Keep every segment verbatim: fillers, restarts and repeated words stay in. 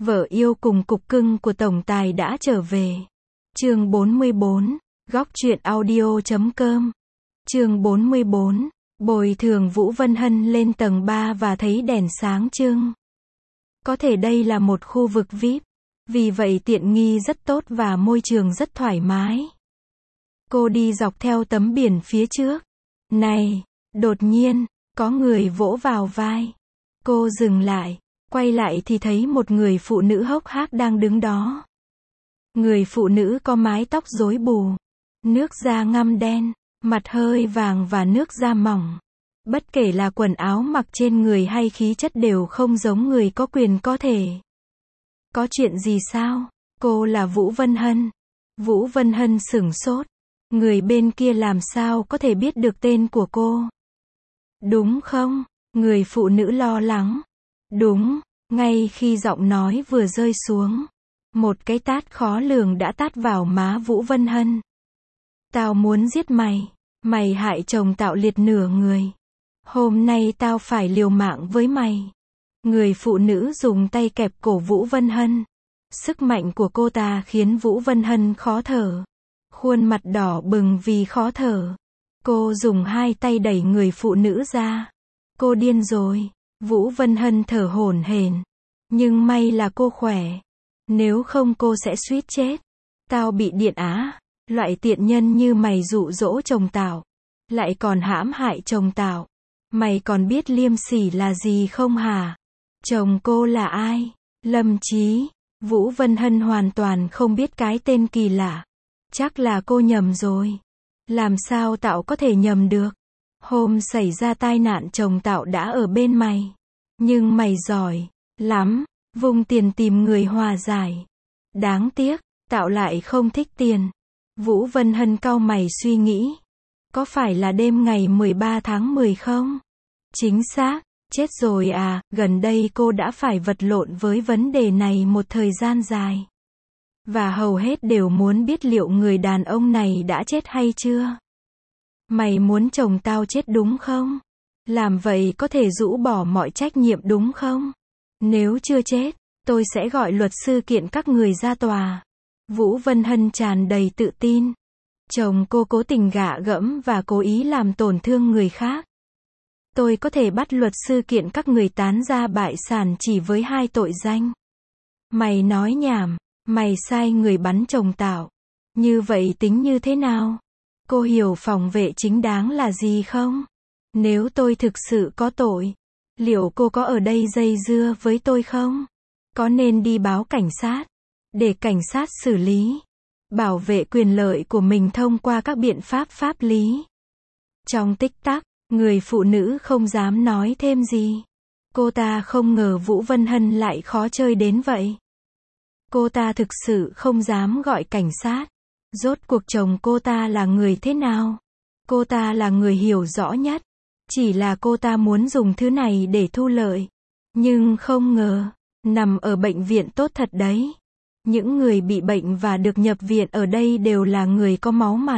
Vợ yêu cùng cục cưng của tổng tài đã trở về. Chương bốn mươi bốn, góc truyện audio chấm com. Chương bốn mươi bốn, bồi thường Vũ Vân Hân lên tầng ba và thấy đèn sáng trưng. Có thể đây là một khu vực vi ai pi, vì vậy tiện nghi rất tốt và môi trường rất thoải mái. Cô đi dọc theo tấm biển phía trước. Này, đột nhiên, có người vỗ vào vai. Cô dừng lại, quay lại thì thấy một người phụ nữ hốc hác đang đứng đó. Người phụ nữ có mái tóc rối bù, nước da ngăm đen, mặt hơi vàng và nước da mỏng. Bất kể là quần áo mặc trên người hay khí chất đều không giống người có quyền có thể. Có chuyện gì sao? Cô là Vũ Vân Hân. Vũ Vân Hân sửng sốt. Người bên kia làm sao có thể biết được tên của cô? Đúng không? Người phụ nữ lo lắng. Đúng, ngay khi giọng nói vừa rơi xuống, một cái tát khó lường đã tát vào má Vũ Vân Hân. Tao muốn giết mày. Mày hại chồng tao liệt nửa người. Hôm nay tao phải liều mạng với mày. Người phụ nữ dùng tay kẹp cổ Vũ Vân Hân. Sức mạnh của cô ta khiến Vũ Vân Hân khó thở. Khuôn mặt đỏ bừng vì khó thở. Cô dùng hai tay đẩy người phụ nữ ra. Cô điên rồi. Vũ Vân Hân thở hổn hển. Nhưng may là cô khỏe. Nếu không cô sẽ suýt chết. Tao bị điện á. Loại tiện nhân như mày dụ dỗ chồng tao. Lại còn hãm hại chồng tao. Mày còn biết liêm sỉ là gì không hả? Chồng cô là ai? Lâm Chí. Vũ Vân Hân hoàn toàn không biết cái tên kỳ lạ. Chắc là cô nhầm rồi. Làm sao tao có thể nhầm được? Hôm xảy ra tai nạn chồng tao đã ở bên mày. Nhưng mày giỏi lắm, vung tiền tìm người hòa giải. Đáng tiếc, tao lại không thích tiền. Vũ Vân Hân cau mày suy nghĩ. Có phải là đêm ngày mười ba tháng mười không? Chính xác, chết rồi à, gần đây cô đã phải vật lộn với vấn đề này một thời gian dài. Và hầu hết đều muốn biết liệu người đàn ông này đã chết hay chưa. Mày muốn chồng tao chết đúng không? Làm vậy có thể rũ bỏ mọi trách nhiệm đúng không? Nếu chưa chết, tôi sẽ gọi luật sư kiện các người ra tòa. Vũ Vân Hân tràn đầy tự tin. Chồng cô cố tình gạ gẫm và cố ý làm tổn thương người khác. Tôi có thể bắt luật sư kiện các người tán gia bại sản chỉ với hai tội danh. Mày nói nhảm, mày sai người bắn chồng tao. Như vậy tính như thế nào? Cô hiểu phòng vệ chính đáng là gì không? Nếu tôi thực sự có tội, liệu cô có ở đây dây dưa với tôi không? Có nên đi báo cảnh sát, để cảnh sát xử lý, bảo vệ quyền lợi của mình thông qua các biện pháp pháp lý? Trong tích tắc, người phụ nữ không dám nói thêm gì. Cô ta không ngờ Vũ Vân Hân lại khó chơi đến vậy. Cô ta thực sự không dám gọi cảnh sát. Rốt cuộc chồng cô ta là người thế nào? Cô ta là người hiểu rõ nhất. Chỉ là cô ta muốn dùng thứ này để thu lợi. Nhưng không ngờ, nằm ở bệnh viện tốt thật đấy. Những người bị bệnh và được nhập viện ở đây đều là người có máu mặt.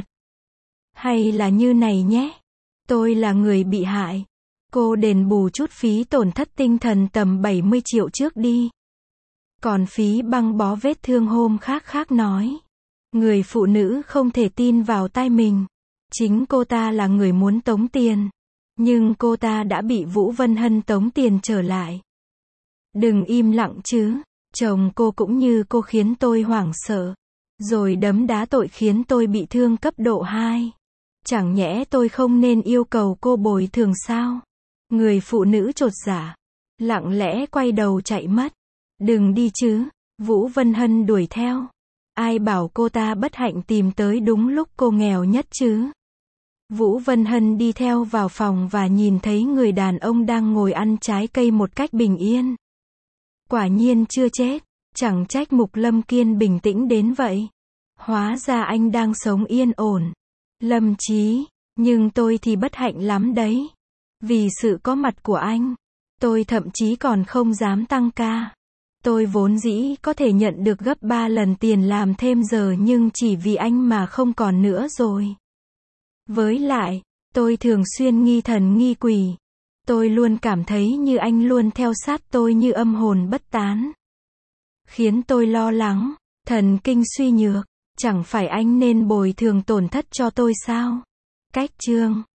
Hay là như này nhé. Tôi là người bị hại. Cô đền bù chút phí tổn thất tinh thần tầm bảy mươi triệu trước đi. Còn phí băng bó vết thương hôm khác khác nói. Người phụ nữ không thể tin vào tai mình. Chính cô ta là người muốn tống tiền. Nhưng cô ta đã bị Vũ Vân Hân tống tiền trở lại. Đừng im lặng chứ. Chồng cô cũng như cô khiến tôi hoảng sợ. Rồi đấm đá tội khiến tôi bị thương cấp độ hai. Chẳng nhẽ tôi không nên yêu cầu cô bồi thường sao? Người phụ nữ chột dạ, lặng lẽ quay đầu chạy mất. Đừng đi chứ. Vũ Vân Hân đuổi theo. Ai bảo cô ta bất hạnh tìm tới đúng lúc cô nghèo nhất chứ? Vũ Vân Hân đi theo vào phòng và nhìn thấy người đàn ông đang ngồi ăn trái cây một cách bình yên. Quả nhiên chưa chết. Chẳng trách Mục Lâm Kiên bình tĩnh đến vậy. Hóa ra anh đang sống yên ổn. Lâm Chí, nhưng tôi thì bất hạnh lắm đấy. Vì sự có mặt của anh, tôi thậm chí còn không dám tăng ca. Tôi vốn dĩ có thể nhận được gấp ba lần tiền làm thêm giờ nhưng chỉ vì anh mà không còn nữa rồi. Với lại, tôi thường xuyên nghi thần nghi quỷ. Tôi luôn cảm thấy như anh luôn theo sát tôi như âm hồn bất tán. khiến tôi lo lắng, thần kinh suy nhược, chẳng phải anh nên bồi thường tổn thất cho tôi sao? Cách chương